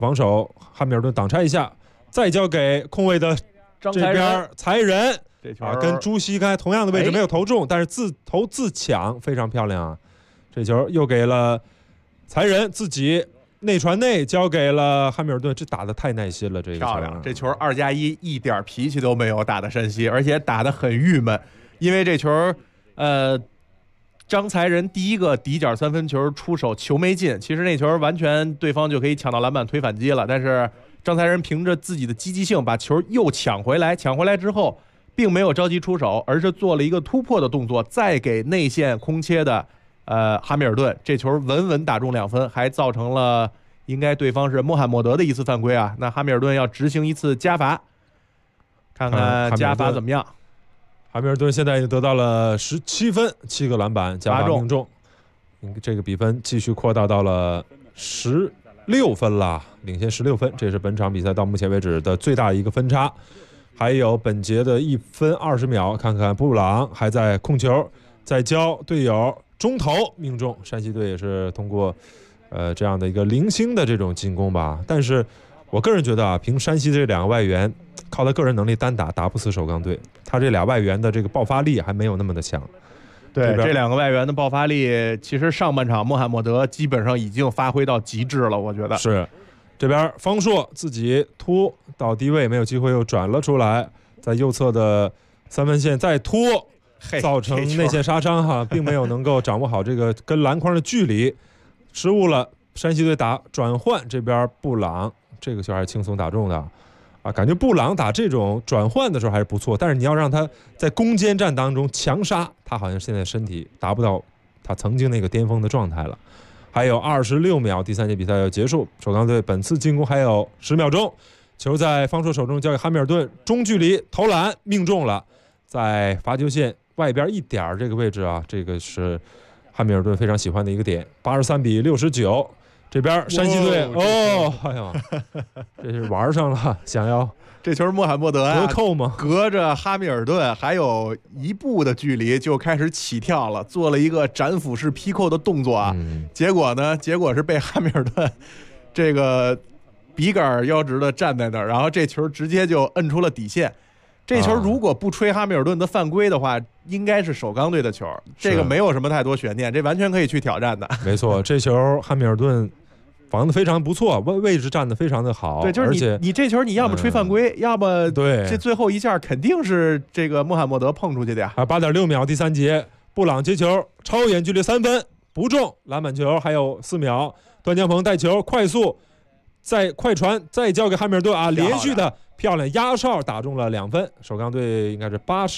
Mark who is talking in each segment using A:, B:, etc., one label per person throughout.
A: 防守汉密尔顿挡拆一下，再交给空位的这边才人。
B: 这球
A: 跟朱熹刚才同样的位置没有投中，但是自投自抢，非常漂亮啊！这球又给了才人，自己内传内交给了汉密尔顿，这打得太耐心了，这个
B: 漂亮！这球2+1一点脾气都没有打的山西，而且打得很郁闷，因为这球张才人第一个底角3分球出手球没进，其实那球完全对方就可以抢到篮板推反击了，但是张才人凭着自己的积极性把球又抢回来之后并没有着急出手，而是做了一个突破的动作，再给内线空切的哈密尔顿，这球稳稳打中2分，还造成了应该对方是穆罕默德的一次犯规啊。那哈密尔顿要执行一次加罚，看看加罚怎么样。
A: 哈密尔顿现在已经得到了17分，7个篮板，加罚命中，这个比分继续扩大到了16分了，领先16分，这是本场比赛到目前为止的最大一个分差。还有本节的1分20秒，看看布朗还在控球，再教队友中投命中。山西队也是通过这样的一个零星的这种进攻吧，但是我个人觉得啊，凭山西这2个外援靠他个人能力单打不死首钢队，他这俩外援的这个爆发力还没有那么的强。
B: 对，这2个外援的爆发力，其实上半场穆罕默德基本上已经发挥到极致了，我觉得
A: 是。这边方硕自己突到低位，没有机会又转了出来，在右侧的3分线再突，造成内线杀伤哈，并没有能够掌握好这个跟篮筐的距离，失误了。山西队打转换，这边布朗这个球还是轻松打中的啊，感觉布朗打这种转换的时候还是不错，但是你要让他在攻坚战当中强杀，他好像现在身体达不到他曾经那个巅峰的状态了。还有26秒，第3节比赛要结束。首钢队本次进攻还有10秒钟，球在方硕手中交给哈密尔顿，中距离投篮命中了，在罚球线外边一点这个位置啊，这个是哈密尔顿非常喜欢的一个点。83-69，这边山西队哎呀，这是玩上了，想要。
B: 这球穆罕默德
A: 隔扣吗？
B: 隔着哈密尔顿还有1步的距离就开始起跳了，做了一个斩斧式劈扣的动作啊。结果是被哈密尔顿这个笔杆腰直的站在那儿，然后这球直接就摁出了底线。这球如果不吹哈密尔顿的犯规的话，应该是首钢队的球，这个没有什么太多悬念，这完全可以去挑战的。
A: 没错，这球哈密尔顿防得非常不错，位置站得非常的好。
B: 对，就是你这球你要么吹犯规，要么
A: 对
B: 这最后一下肯定是这个穆罕默德碰出去的呀。
A: 8.6秒，第3节，布朗接球超远距离3分不中，篮板球还有4秒，段江鹏带球快速再快传，再交给哈密尔顿啊，连续的漂亮压哨打中了2分，首钢队应该是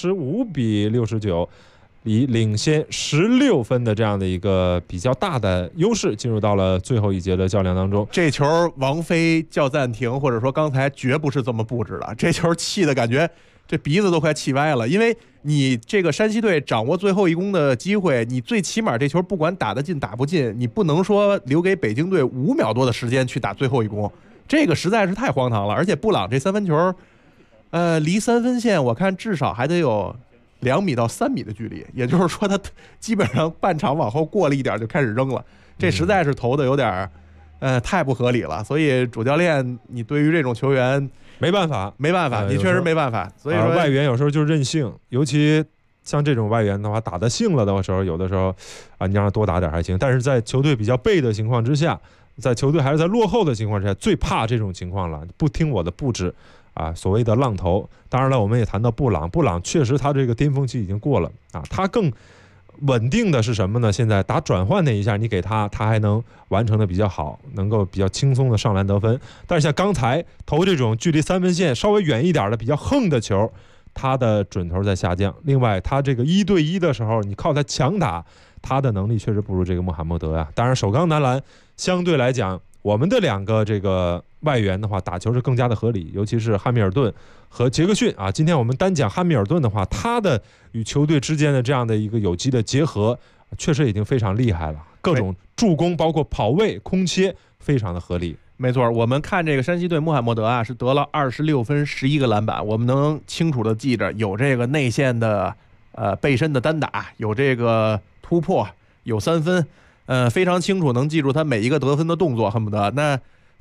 A: 85-69。以领先16分的这样的一个比较大的优势，进入到了最后一节的较量当中。
B: 这球王菲叫暂停，或者说刚才绝不是这么布置的。这球气的感觉，这鼻子都快气歪了。因为你这个山西队掌握最后一攻的机会，你最起码这球不管打得进打不进，你不能说留给北京队5秒多的时间去打最后一攻，这个实在是太荒唐了。而且布朗这3分球，离3分线我看至少还得有2米到3米的距离，也就是说他基本上半场往后过了一点就开始扔了，这实在是投的有点太不合理了。所以主教练你对于这种球员
A: 没办法，
B: 你确实没办法。所以说
A: 外援有时候就是任性，尤其像这种外援的话，打得性了的时候，有的时候啊，你让他多打点还行，但是在球队比较背的情况之下，在球队还是在落后的情况之下，最怕这种情况了，不听我的布置啊，所谓的浪头。当然了，我们也谈到布朗确实他这个巅峰期已经过了啊，他更稳定的是什么呢？现在打转换那一下，你给他还能完成的比较好，能够比较轻松的上篮得分。但是像刚才投这种距离3分线稍微远一点的比较横的球，他的准头在下降。另外，他这个1对1的时候，你靠他强打，他的能力确实不如这个穆罕默德呀。当然，首钢男篮相对来讲，我们的2个这个外援的话，打球是更加的合理，尤其是汉密尔顿和杰克逊啊。今天我们单讲汉密尔顿的话，他的与球队之间的这样的一个有机的结合，确实已经非常厉害了。各种助攻，包括跑位、空切，非常的合理。
B: 没错，我们看这个山西队穆罕默德啊，是得了26分11个篮板，我们能清楚的记着有这个内线的背身的单打，有这个突破，有3分，非常清楚能记住他每一个得分的动作，恨不得那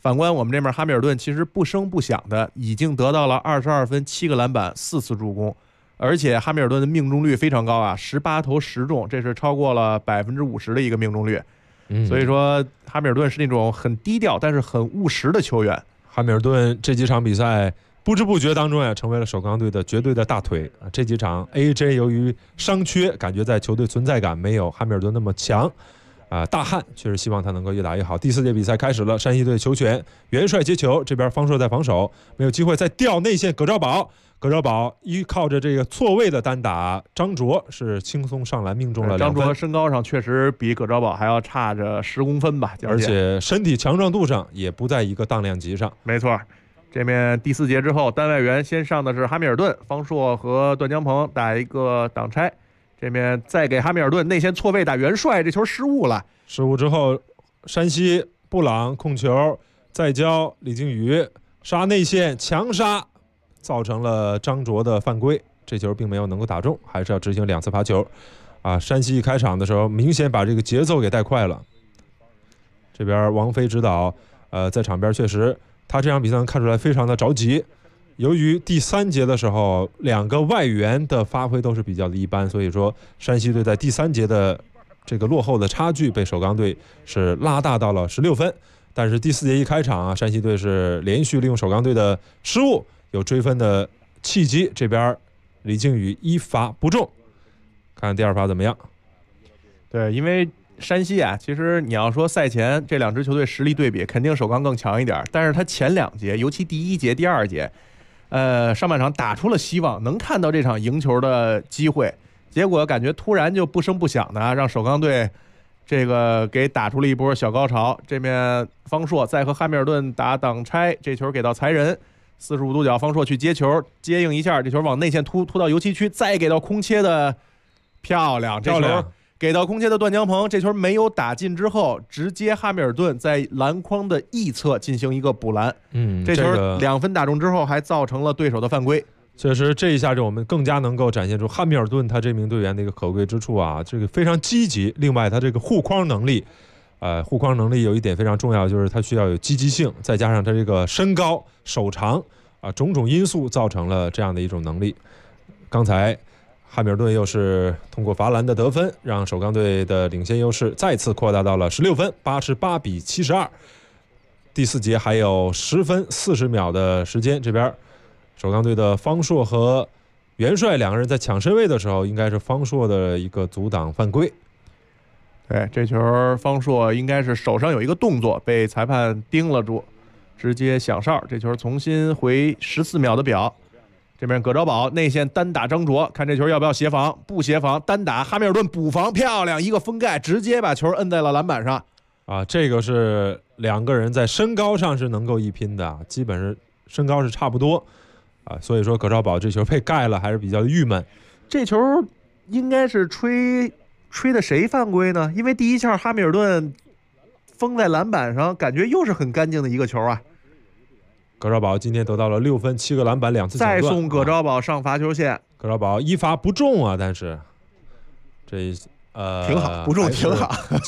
B: 反观我们这边哈密尔顿，其实不声不响的已经得到了22分、7个篮板、4次助攻，而且哈密尔顿的命中率非常高啊，18投10中，这是超过了50%的一个命中率。所以说哈密尔顿是那种很低调但是很务实的球员。
A: 哈密尔顿这几场比赛不知不觉当中呀，成为了首钢队的绝对的大腿啊。这几场 AJ 由于伤缺，感觉在球队存在感没有哈密尔顿那么强。大汉确实希望他能够越打越好。第4节比赛开始了，山西队球权，元帅接球，这边方硕在防守，没有机会再调内线葛兆宝。葛兆宝依靠着这个错位的单打，张卓是轻松上篮命中了2分。
B: 张卓身高上确实比葛兆宝还要差着10公分吧，
A: 而且身体强壮度上也不在一个当量级上。
B: 没错。这面第4节之后，单外援先上的是哈密尔顿，方硕和段江鹏打一个挡拆。这面再给哈密尔顿内线错位打元帅，这球失误了。
A: 失误之后，山西布朗控球，再交李靖宇杀内线强杀，造成了张卓的犯规。这球并没有能够打中，还是要执行2次罚球。山西一开场的时候，明显把这个节奏给带快了。这边王菲指导，在场边确实，他这场比赛能看出来非常的着急。由于第3节的时候2个外援的发挥都是比较的一般，所以说山西队在第3节的这个落后的差距被首钢队是拉大到了16分。但是第4节一开场山西队是连续利用首钢队的失误有追分的契机。这边李靖宇1罚不中，看看第2罚怎么样。
B: 对，因为山西啊，其实你要说赛前这2支球队实力对比，肯定首钢更强一点，但是他前2节，尤其第1节、第2节。上半场打出了希望，能看到这场赢球的机会，结果感觉突然就不声不响的让首钢队这个给打出了一波小高潮。这面方硕再和哈密尔顿打挡拆，这球给到才人，45度角，方硕去接球，接应一下，这球往内线突到油漆区，再给到空切的漂亮，这球给到空切的段江鹏，这球没有打进之后，直接哈密尔顿在篮筐的翼侧进行一个补篮。这球2分打中之后，还造成了对手的犯规。
A: 确实，这一下就我们更加能够展现出哈密尔顿他这名队员的一个可贵之处啊，这个非常积极。另外，他这个护框能力，护框能力有一点非常重要，就是他需要有积极性，再加上他这个身高手长种种因素造成了这样的一种能力。刚才哈密尔顿又是通过罚篮的得分，让首钢队的领先优势再次扩大到了16分，88比72。第4节还有10分40秒的时间，这边首钢队的方硕和元帅2个人在抢身位的时候，应该是方硕的一个阻挡犯规。
B: 对，这球方硕应该是手上有一个动作被裁判盯了住，直接响哨。这球重新回14秒的表。这边葛兆宝内线单打张卓，看这球要不要协防，不协防，单打哈密尔顿补防，漂亮一个封盖，直接把球摁在了篮板上。
A: 这个是2个人在身高上是能够一拼的，基本是身高是差不多所以说葛兆宝这球被盖了还是比较郁闷。
B: 这球应该是吹的谁犯规呢？因为第一下哈密尔顿封在篮板上，感觉又是很干净的一个球啊。
A: 葛兆宝今天得到了6分7个篮板2次抢断，
B: 再送葛兆宝上罚球线。
A: 葛兆宝1罚不中但是这
B: 挺好，不中挺好。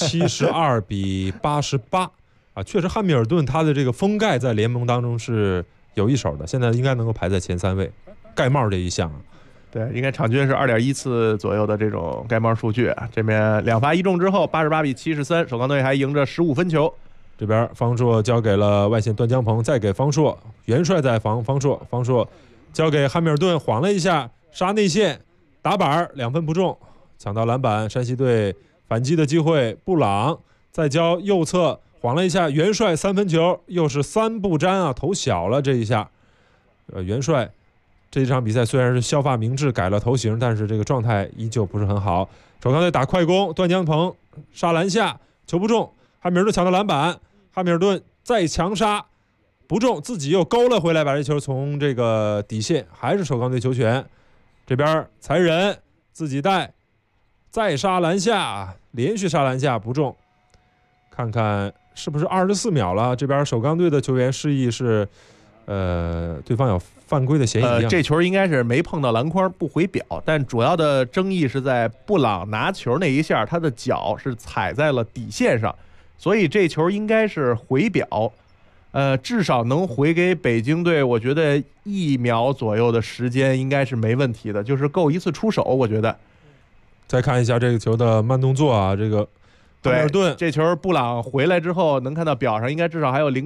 A: 72比88确实汉密尔顿他的这个封盖在联盟当中是有一手的，现在应该能够排在前3位，盖帽这一项
B: 对，应该场均是2.1次左右的这种盖帽数据。这边2罚1中之后，88比73，首钢队还赢着15分球。
A: 这边方硕交给了外线段江鹏，再给方硕，元帅在防方硕，方硕交给汉密尔顿，晃了一下杀内线打板2分不中，抢到篮板，山西队反击的机会，布朗再交右侧晃了一下，元帅3分球又是3不沾头小了这一下。元帅这一场比赛虽然是削发明志改了头型，但是这个状态依旧不是很好。首钢队打快攻，段江鹏杀篮下球不中，哈密尔顿抢到篮板，哈密尔顿再强杀不中，自己又勾了回来，把这球从这个底线，还是首钢队球权。这边才人自己带再杀篮下，连续杀篮下不中，看看是不是24秒了。这边首钢队的球员示意是对方有犯规的嫌疑
B: 这球应该是没碰到篮筐不回表，但主要的争议是在布朗拿球那一下，他的脚是踩在了底线上，所以这球应该是回表。 至少能回给北京队，我觉得1秒左右的时间应该是没问题的，就是够一次出手，我觉得。
A: 再看一下这个球的慢动作啊，这个汉密尔顿
B: 这球布朗回来之后，能看到表上应该至少还有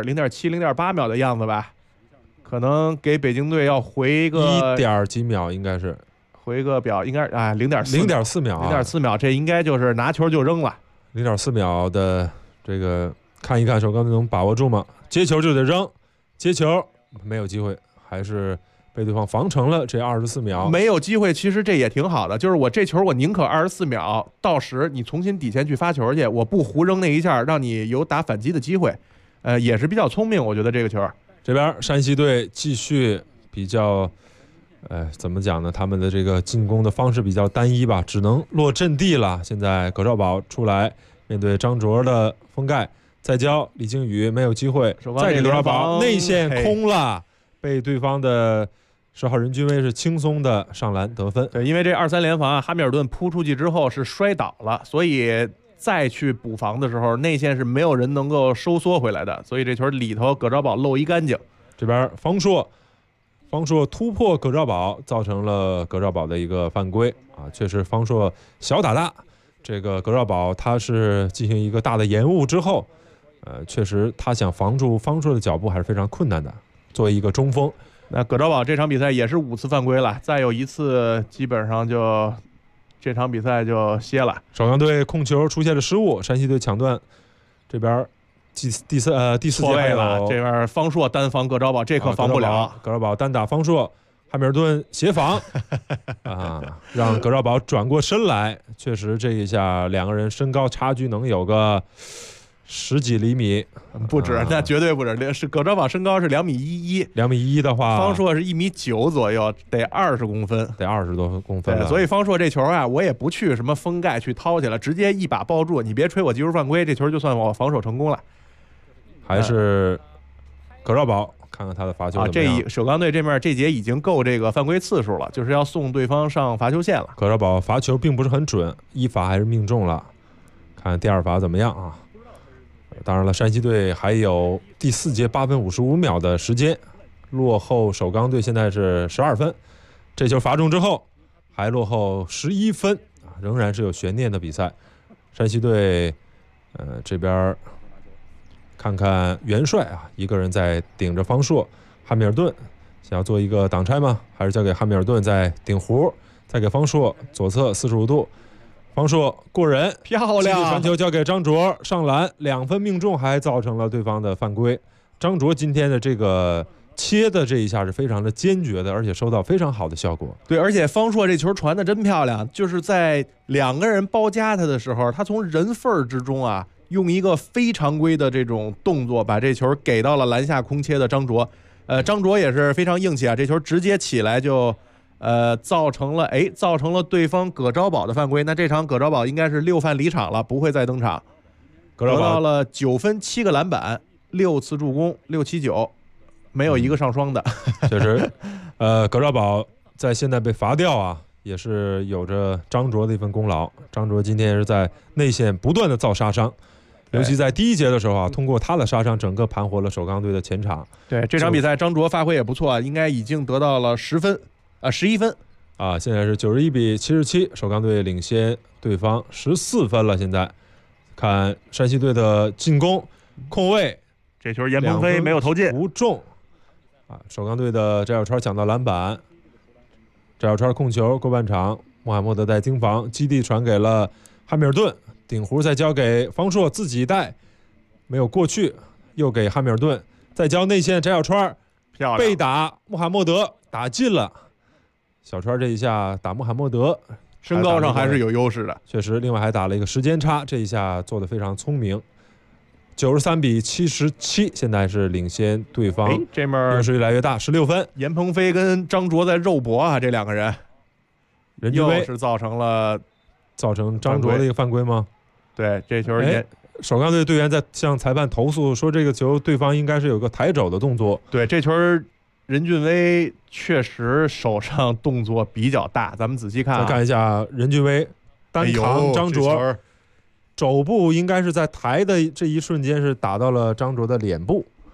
B: 0.7、0.8秒的样子吧？可能给北京队要回个
A: 1点几秒，应该是
B: 回个表，应该
A: 0.4秒
B: ，0.4秒，这应该就是拿球就扔了。
A: 0.4秒的这个看一看首钢队能把握住吗？接球就得扔，接球没有机会，还是被对方防成了这24秒。
B: 没有机会，其实这也挺好的，就是我这球我宁可24秒，到时你重新底线去发球去，我不胡扔那一下，让你有打反击的机会，也是比较聪明，我觉得这个球。
A: 这边山西队继续比较，怎么讲呢？他们的这个进攻的方式比较单一吧，只能落阵地了。现在葛兆宝出来面对张卓的封盖。再交李靖宇没有机会，再给葛兆宝内线空了，被对方的10号任君威是轻松的上篮得分。
B: 对，因为这2-3联防啊，哈密尔顿扑出去之后是摔倒了，所以再去补防的时候，内线是没有人能够收缩回来的，所以这球里头葛兆宝漏一干净。
A: 这边方硕突破葛兆宝，造成了葛兆宝的一个犯规啊，确实方硕小打大，这个葛兆宝他是进行一个大的延误之后。确实，他想防住方硕的脚步还是非常困难的。作为一个中锋，
B: 那葛兆宝这场比赛也是5次犯规了，再有1次，基本上就这场比赛就歇了。
A: 首钢队控球出现了失误，山西队抢断，这边第四节还有
B: 了，这边方硕单防葛兆宝，这可防不了。
A: 葛兆宝单打方硕，汉密尔顿协防啊，让葛兆宝转过身来。确实，这一下2个人身高差距能有个10几厘米，
B: 不止，那绝对不止。是葛兆宝身高是2.11米
A: ，2.11米的话，
B: 方硕是1.9米左右，得20公分，
A: 得20多公分了。
B: 所以方硕这球啊，我也不去什么封盖去掏去了，直接一把抱住，你别吹我技术犯规，这球就算我防守成功了。
A: 还是葛兆宝，看看他的罚球怎么样。
B: 这首钢队这面这节已经够这个犯规次数了，就是要送对方上罚球线了。
A: 葛兆宝罚球并不是很准，一罚还是命中了，看第2罚怎么样啊？当然了，山西队还有第4节8分55秒的时间，落后首钢队现在是12分，这球罚中之后还落后11分，仍然是有悬念的比赛。山西队，这边看看元帅啊，一个人在顶着方硕，汉密尔顿想要做一个挡拆吗？还是交给汉密尔顿在顶弧，再给方硕左侧45度。方硕过人，
B: 漂亮！
A: 传球交给张卓上篮，2分命中，还造成了对方的犯规。张卓今天的这个切的这一下是非常的坚决的，而且收到非常好的效果。
B: 对，而且方硕这球传的真漂亮，就是在2个人包夹他的时候，他从人缝之中啊，用一个非常规的这种动作，把这球给到了篮下空切的张卓。张卓也是非常硬气啊，这球直接起来就。造成了对方葛兆宝的犯规，那这场葛兆宝应该是6犯离场了，不会再登场。得到了9分7个篮板6次助攻6、7、9，没有一个上双的。
A: 确实，葛兆宝在现在被罚掉啊，也是有着张卓的一份功劳。张卓今天也是在内线不断的造杀伤，尤其在第1节的时候啊，通过他的杀伤，整个盘活了首钢队的前场。
B: 对，这场比赛张卓发挥也不错，应该已经得到了11分
A: 啊，现在是91-77，首钢队领先对方14分了。现在看山西队的进攻控卫，
B: 这球严鹏飞没有投进，
A: 不中啊！首钢队的翟小川抢到篮板，翟小川控球过半场，穆罕默德在盯防，基地传给了汉密尔顿，顶弧再交给方硕自己带，没有过去，又给汉密尔顿，再交内线翟小川，
B: 漂亮，
A: 被打穆罕默德打进了。小川这一下打穆罕默德，
B: 身高上还是有优势的，
A: 确实。另外还打了一个时间差，这一下做得非常聪明。93-77，现在是领先对方，
B: 这面
A: 优势越来越大，16分。
B: 严鹏飞跟张卓在肉搏啊，这2个人，又是造成
A: 张卓的一个犯规吗？
B: 对，这球
A: 首钢队队员在向裁判投诉说，这个球对方应该是有个抬肘的动作。
B: 对，这球任俊威确实手上动作比较大，咱们仔细看
A: 再看一下任俊威单扛张卓，肘部应该是在抬的这一瞬间是打到了张卓的脸部，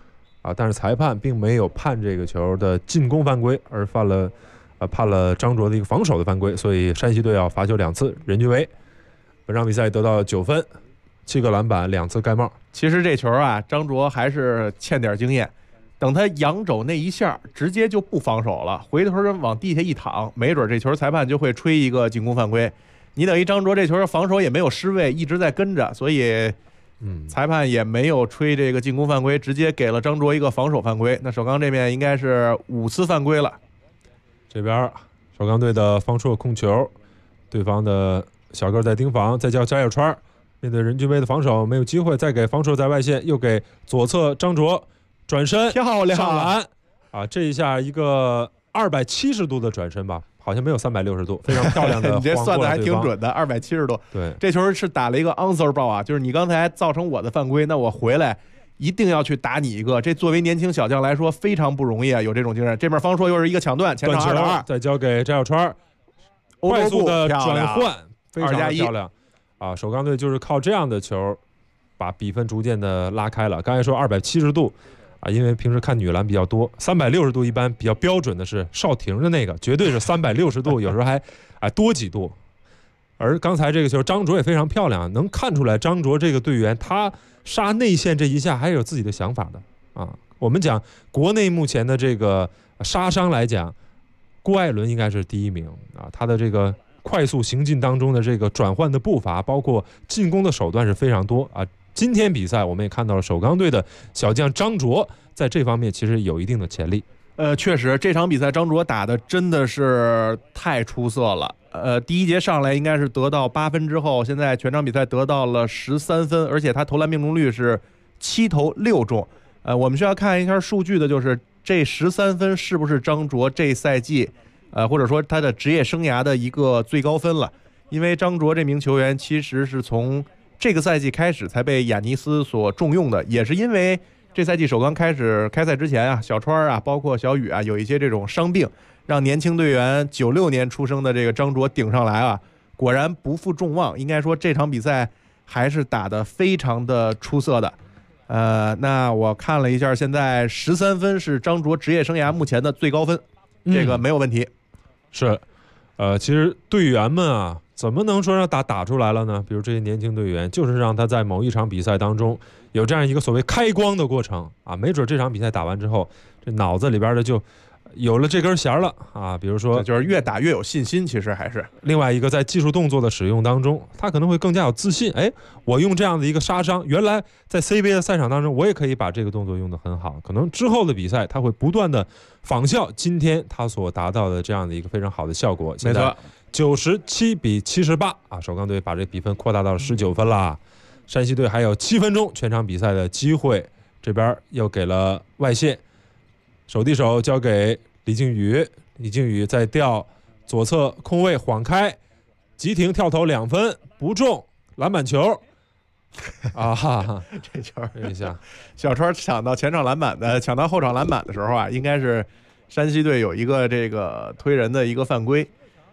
A: 啊，但是裁判并没有判这个球的进攻犯规，而判了张卓的一个防守的犯规，所以山西队要罚球2次，人均为。本场比赛得到9分，7个篮板，2次盖帽。
B: 其实这球啊，张卓还是欠点经验，等他扬肘那一下，直接就不防守了，回头往地下一躺，没准这球裁判就会吹一个进攻犯规。你等于张卓这球防守也没有失位，一直在跟着，所以裁判也没有吹这个进攻犯规，直接给了张卓一个防守犯规。那首钢这边应该是5次犯规了。
A: 这边首钢队的方硕控球，对方的小个在盯防，再叫翟小川，面对任君威的防守没有机会，再给方硕在外线，又给左侧张卓转身
B: 漂亮
A: 上篮啊！这一下一个270度的转身吧，好像没有360度，非常漂亮的。
B: 你这算的还挺准的，270度。
A: 对，
B: 这球是打了一个 answer ball 啊，就是你刚才造成我的犯规，那我回来一定要去打你一个。这作为年轻小将来说非常不容易啊，有这种精神。这边方硕又是一个抢断，前场2打2，
A: 再交给翟小川，快速的转换，非常的漂亮啊！首钢队就是靠这样的球，把比分逐渐的拉开了。刚才说270度啊，因为平时看女篮比较多，360度一般比较标准的是邵婷的那个，绝对是360度，有时候还多几度。而刚才这个球，张卓也非常漂亮，能看出来张卓这个队员他杀内线这一下还是有自己的想法的啊。我们讲国内目前的这个杀伤来讲，郭艾伦应该是第1名啊，他的这个快速行进当中的这个转换的步伐，包括进攻的手段是非常多啊。今天比赛我们也看到了首钢队的小将张卓在这方面其实有一定的潜力。
B: 确实这场比赛张卓打的真的是太出色了。第一节上来应该是得到8分之后，现在全场比赛得到了13分，而且他投篮命中率是7投6中。我们需要看一下数据的就是这13分是不是张卓这赛季或者说他的职业生涯的一个最高分了。因为张卓这名球员其实是从这个赛季开始才被亚尼斯所重用的，也是因为这赛季首钢开赛之前啊，小川啊，包括小雨啊，有一些这种伤病，让年轻队员96年出生的这个张卓顶上来啊，果然不负众望。应该说这场比赛还是打得非常的出色的。那我看了一下，现在13分是张卓职业生涯目前的最高分，这个没有问题。
A: 是，其实队员们啊，怎么能说让打出来了呢？比如这些年轻队员，就是让他在某一场比赛当中有这样一个所谓开光的过程啊，没准这场比赛打完之后，这脑子里边的就有了这根弦了啊。比如说，
B: 就是越打越有信心，其实还是
A: 另外一个在技术动作的使用当中，他可能会更加有自信。哎，我用这样的一个杀伤，原来在 CBA 的赛场当中，我也可以把这个动作用得很好。可能之后的比赛，他会不断的仿效今天他所达到的这样的一个非常好的效果。
B: 没错
A: ，97-78啊，首钢队把这比分扩大到了19分啦。山西队还有7分钟全场比赛的机会，这边又给了外线，手递手交给李靖宇，李靖宇再调左侧空位晃开，急停跳投2分不中，篮板球啊哈，
B: 这球
A: 一下
B: 小川抢到前场篮板的，抢到后场篮板的时候啊，应该是山西队有一个这个推人的一个犯规，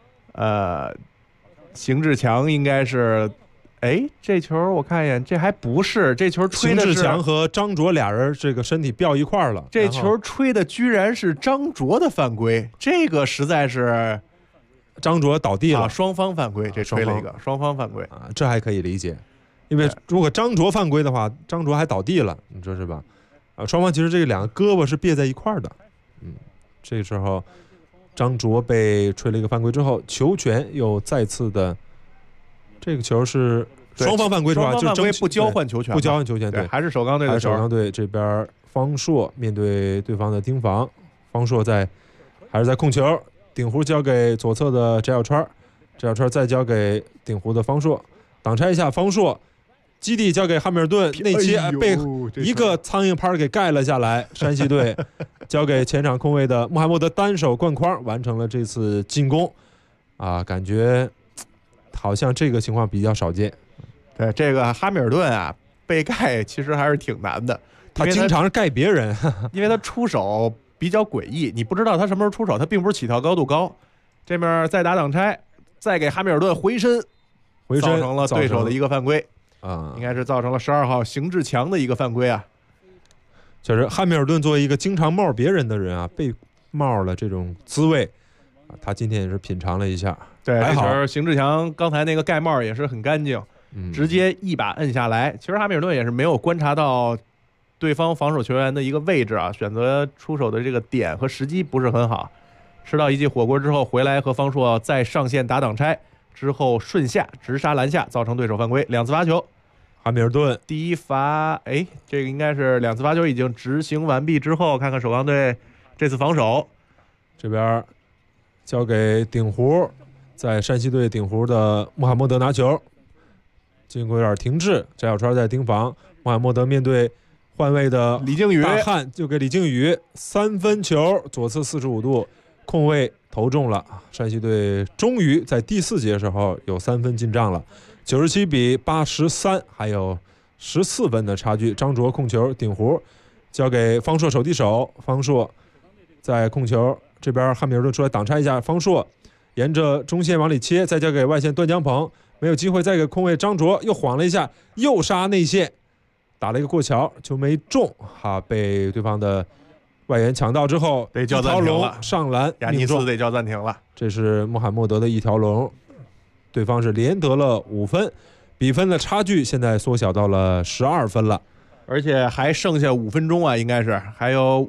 B: 邢志强应该是。这球我看一眼，这还不是，这球吹的是
A: 邢志强和张卓俩人这个身体飙一块了。
B: 这球吹的居然是张卓的犯规，这个实在是
A: 张卓倒地了，
B: 双方犯规，这吹了一个双方犯规
A: 啊，这还可以理解，因为如果张卓犯规的话，张卓还倒地了，你说是吧？双方其实这2个胳膊是别在一块的，这时候张卓被吹了一个犯规之后，球权又再次的。这个球是双方犯规是吧？就争
B: 不交换球权，
A: 不交换球权，对，
B: 还是首钢队的球。
A: 首钢队这边方硕面对对方的盯防，方硕还是在控球，顶弧交给左侧的翟小川，翟小川再交给顶弧的方硕，挡拆一下方硕，基地交给汉密尔顿，内切被一个苍蝇拍给盖了下来。山西队交给前场空位的穆罕默德单手灌筐，完成了这次进攻啊，感觉。好像这个情况比较少见。
B: 对，这个哈密尔顿啊，被盖其实还是挺难的。
A: 他经常是盖别人，
B: 因为他出手比较诡异，你不知道他什么时候出手，他并不是起跳高度高。这面再打挡拆，再给哈密尔顿回身，造成了对手的一个犯规啊，应该是造成了12号邢志强的一个犯规啊。
A: 就是汉密尔顿作为一个经常冒别人的人啊，被冒了这种滋味啊，他今天也是品尝了一下。
B: 对，
A: 还好
B: 这球邢志强刚才那个盖帽也是很干净，直接一把摁下来。其实哈密尔顿也是没有观察到对方防守球员的一个位置啊，选择出手的这个点和时机不是很好。吃到一记火锅之后回来和方硕再上线打挡拆，之后顺下直杀篮下，造成对手犯规，2次罚球。
A: 哈密尔顿
B: 第一罚，这个应该是2次罚球已经执行完毕之后，看看首钢队这次防守。
A: 这边交给顶湖，在山西队顶湖的穆罕默德拿球，进攻有点停滞，翟小川在盯防，穆罕默德面对换位的
B: 李靖宇
A: 大汉，就给李靖宇3分球，左侧45度空位投中了。山西队终于在第4节时候有3分进账了，97比83，还有14分的差距。张卓控球顶湖，交给方硕手递手，方硕在控球这边，汉密尔顿出来挡拆一下，方硕沿着中线往里切，再交给外线段江鹏，没有机会，再给空位张卓，又晃了一下，右杀内线，打了一个过桥，球没中被对方的外援抢到之后，
B: 得叫暂停了，
A: 一条龙上篮，
B: 亚尼斯得叫暂停了。
A: 这是穆罕默德的一条龙，对方是连得了5分，比分的差距现在缩小到了12分了，
B: 而且还剩下5分钟啊，应该是还有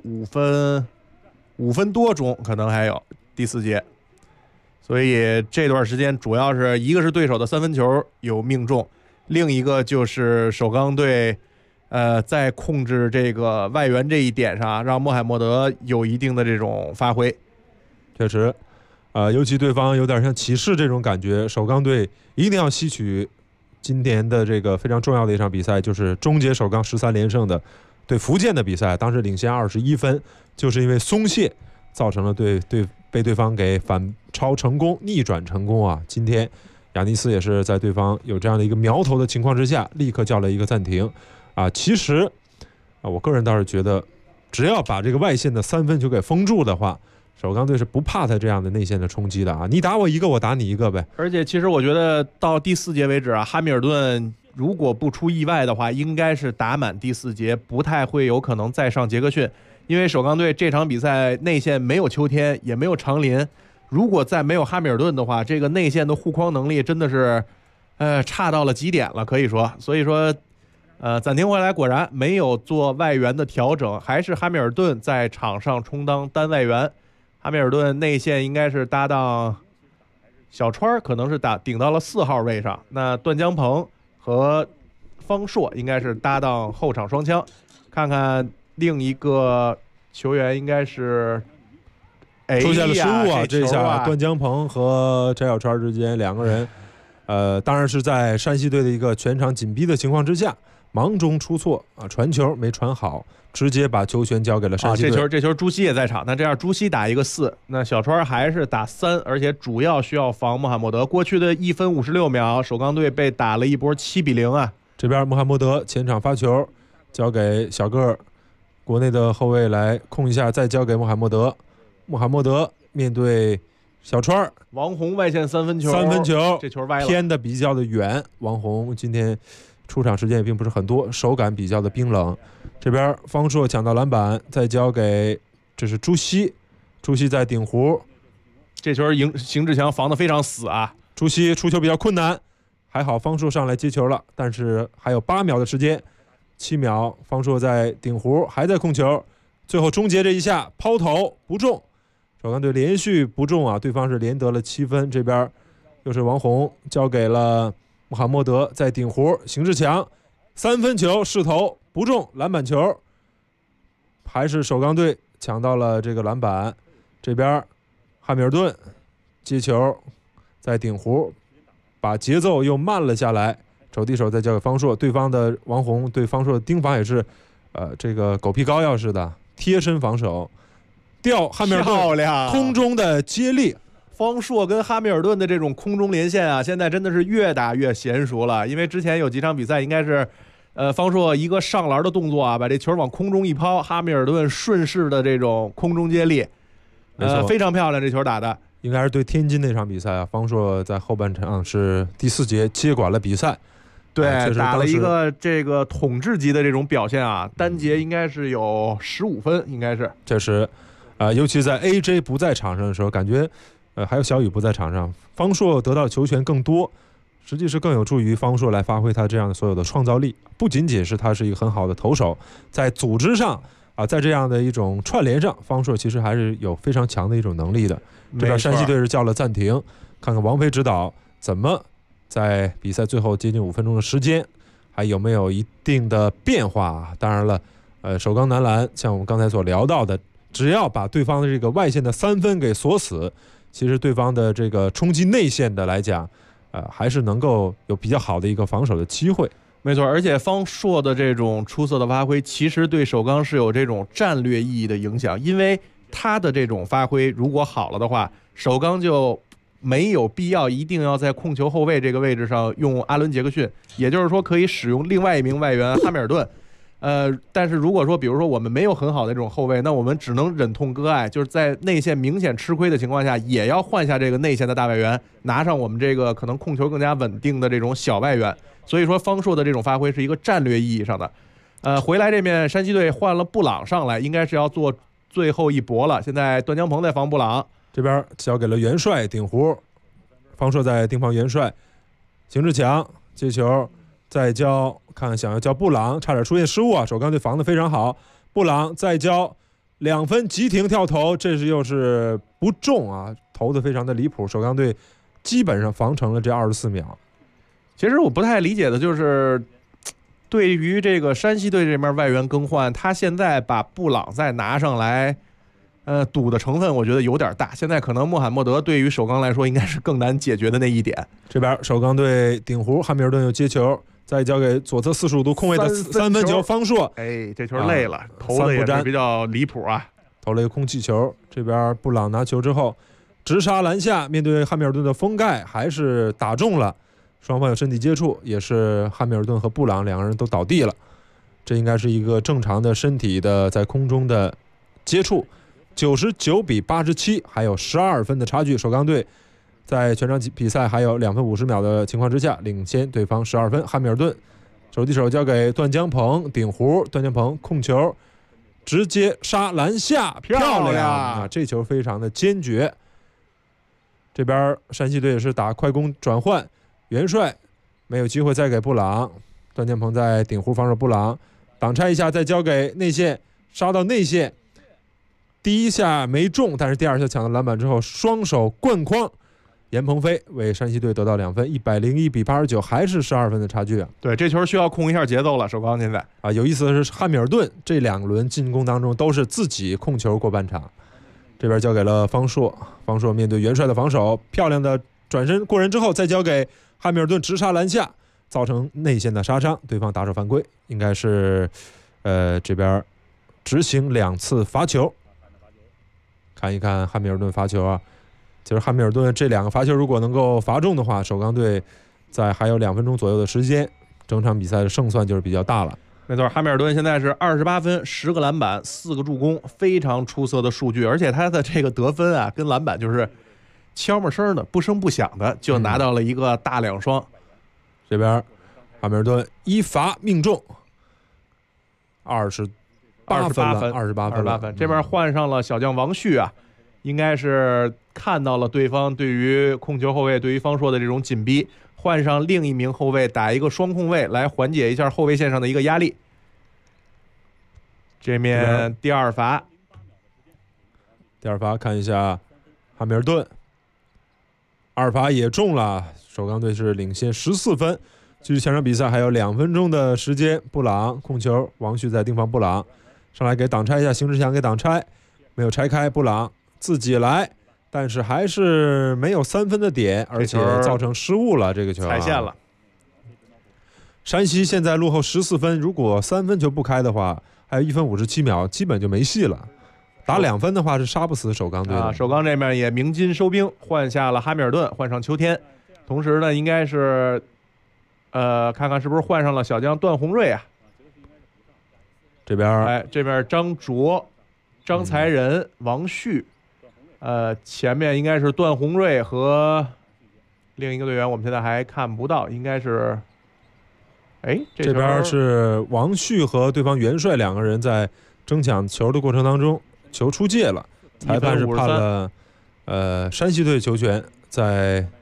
B: 5分多钟，可能还有第4节。所以这段时间主要是一个是对手的3分球有命中，另一个就是首钢队在控制这个外援这一点上，让穆罕默德有一定的这种发挥。
A: 确实尤其对方有点像骑士这种感觉，首钢队一定要吸取今年的这个非常重要的一场比赛，就是终结首钢13连胜的对福建的比赛，当时领先21分，就是因为松懈造成了被对方给反超成功，逆转成功啊！今天亚尼斯也是在对方有这样的一个苗头的情况之下，立刻叫了一个暂停啊！其实我个人倒是觉得，只要把这个外线的3分球给封住的话，首钢队是不怕他这样的内线的冲击的啊！你打我一个，我打你一个呗。
B: 而且其实我觉得到第4节为止啊，哈密尔顿如果不出意外的话，应该是打满第4节，不太会有可能再上杰克逊。因为首钢队这场比赛内线没有秋天，也没有长林，如果再没有哈密尔顿的话，这个内线的护框能力真的是差到了极点了，可以说。所以说暂停回来果然没有做外援的调整，还是哈密尔顿在场上充当单外援。哈密尔顿内线应该是搭档小川，可能是顶到了4号位上，那段江鹏和方硕应该是搭档后场双枪。看看另一个球员应该是
A: 出现了失误啊！这下段江鹏和翟小川之间两个人当然是在山西队的一个全场紧逼的情况之下，忙中出错啊，传球没传好，直接把球权交给了山西队。
B: 这球朱熹也在场，那这样朱熹打一个4，那小川还是打3，而且主要需要防穆罕默德。过去的1分56秒，首钢队被打了一波7比0啊！
A: 这边穆罕默德前场发球，交给小个儿国内的后卫来控一下，再交给穆罕默德。穆罕默德面对小川，
B: 王宏外线3分球，这球歪了，
A: 偏的比较的远。王宏今天出场时间也并不是很多，手感比较的冰冷。这边方硕抢到篮板，再交给这是朱熹，朱熹在顶弧，
B: 这球邢志强防得非常死啊！
A: 朱熹出球比较困难，还好方硕上来接球了，但是还有8秒的时间，7秒，方硕在顶弧还在控球，最后终结这一下抛投不中，首钢队连续不中啊，对方是连得了7分。这边又是王宏交给了穆罕默德，在顶弧，邢志强3分球试投不中，篮板球，还是首钢队抢到了这个篮板。这边汉密尔顿接球在顶弧，把节奏又慢了下来，手递手再交给方硕，对方的王宏对方硕的盯防也是这个狗皮膏药似的贴身防守，吊汉密尔顿空中的接力。
B: 方硕跟哈密尔顿的这种空中连线啊，现在真的是越打越娴熟了。因为之前有几场比赛应该是方硕一个上篮的动作啊，把这球往空中一抛，哈密尔顿顺势的这种空中接力，非常漂亮，这球打的。
A: 应该是对天津那场比赛啊，方硕在后半场是第4节接管了比赛，
B: 对，
A: 确实
B: 打了一
A: 当
B: 个这个统治级的这种表现啊，单节应该是有15分，应该是。
A: 确实，尤其在 AJ 不在场上的时候，感觉还有小雨不在场上，方硕得到球权更多，实际是更有助于方硕来发挥他这样的所有的创造力。不仅仅是他是一个很好的投手，在组织上在这样的一种串联上，方硕其实还是有非常强的一种能力的。这边山西队是叫了暂停，看看王菲指导怎么在比赛最后接近5分钟的时间，还有没有一定的变化。当然了，首钢男篮像我们刚才所聊到的，只要把对方的这个外线的3分给锁死，其实对方的这个冲击内线的来讲，还是能够有比较好的一个防守的机会。
B: 没错，而且方硕的这种出色的发挥，其实对首钢是有这种战略意义的影响，因为他的这种发挥如果好了的话，首钢就没有必要一定要在控球后卫这个位置上用阿伦·杰克逊，也就是说可以使用另外一名外援哈密尔顿。但是如果说比如说我们没有很好的这种后卫，那我们只能忍痛割爱，就是在内线明显吃亏的情况下，也要换下这个内线的大外援，拿上我们这个可能控球更加稳定的这种小外援。所以说方硕的这种发挥是一个战略意义上的。回来这面山西队换了布朗上来，应该是要做最后一搏了。现在段江鹏在防布朗，
A: 这边交给了元帅顶弧，方硕在盯防元帅，邢志强接球再交，看想要交布朗，差点出现失误啊！首钢队防得非常好，布朗再交2分急停跳投，这是又是不中啊，投得非常的离谱，首钢队基本上防成了这24秒。
B: 其实我不太理解的就是，对于这个山西队这边外援更换，他现在把布朗再拿上来，赌的成分我觉得有点大。现在可能穆罕默德对于首钢来说应该是更难解决的那一点。
A: 这边首钢队顶弧，汉密尔顿又接球，再交给左侧45度空位的三分球方硕。
B: 哎，这球累了，投的也是比较离谱啊，
A: 投了一个空气球。这边布朗拿球之后直杀篮下，面对汉密尔顿的封盖还是打中了。双方有身体接触，也是汉密尔顿和布朗两个人都倒地了，这应该是一个正常的身体的在空中的接触。99比87，还有12分的差距，首钢队在全场比赛还有2分50秒的情况之下领先对方12分。汉密尔顿手递手交给段江鹏顶弧，段江鹏控球直接杀篮下，漂亮啊！这球非常的坚决。这边山西队是打快攻转换，元帅没有机会再给布朗，段建鹏在顶弧防守布朗，挡拆一下再交给内线，杀到内线，第一下没中，但是第二下抢到篮板之后双手灌筐，严鹏飞为山西队得到2分，101比89，还是12分的差距啊。
B: 对，这球需要控一下节奏了，首钢现在
A: 有意思的是汉密尔顿这2轮进攻当中都是自己控球过半场，这边交给了方硕，方硕面对元帅的防守，漂亮的转身过人之后再交给汉密尔顿直杀篮下，造成内线的杀伤，对方打手犯规，应该是这边执行2次罚球。看一看汉密尔顿罚球啊，其实汉密尔顿这2个罚球如果能够罚中的话，首钢队在还有2分钟左右的时间，整场比赛的胜算就是比较大了。
B: 没错，汉密尔顿现在是28分，10个篮板，4个助攻，非常出色的数据，而且他的这个得分啊跟篮板就是悄没声的不声不响的就拿到了一个大2双。
A: 这边汉密尔顿一罚命中28分。
B: 这边换上了小将王旭啊，应该是看到了对方对于控球后卫对于方硕的这种紧逼，换上另一名后卫打一个双控卫来缓解一下后卫线上的一个压力。这面第二罚
A: 看一下汉密尔顿2罚也中了，首钢队是领先14分。继续全场比赛还有2分钟的时间，布朗控球，王旭在盯防布朗，上来给挡拆一下，邢志祥给挡拆，没有拆开，布朗自己来，但是还是没有3分的点，而且造成失误了，这个球
B: 踩线了。
A: 山西现在落后14分，如果3分球不开的话，还有1分57秒，基本就没戏了。打2分的话是杀不死首钢队的。
B: 首钢这面也鸣金收兵，换下了哈密尔顿，换上秋天，同时呢，应该是看看是不是换上了小将段宏瑞啊。
A: 这边
B: 这边张卓、张才仁、王旭，前面应该是段宏瑞和另一个队员，我们现在还看不到，应该是哎，
A: 这边是王旭和对方元帅两个人在争抢球的过程当中，球出界了，裁判是判了山西队球权，在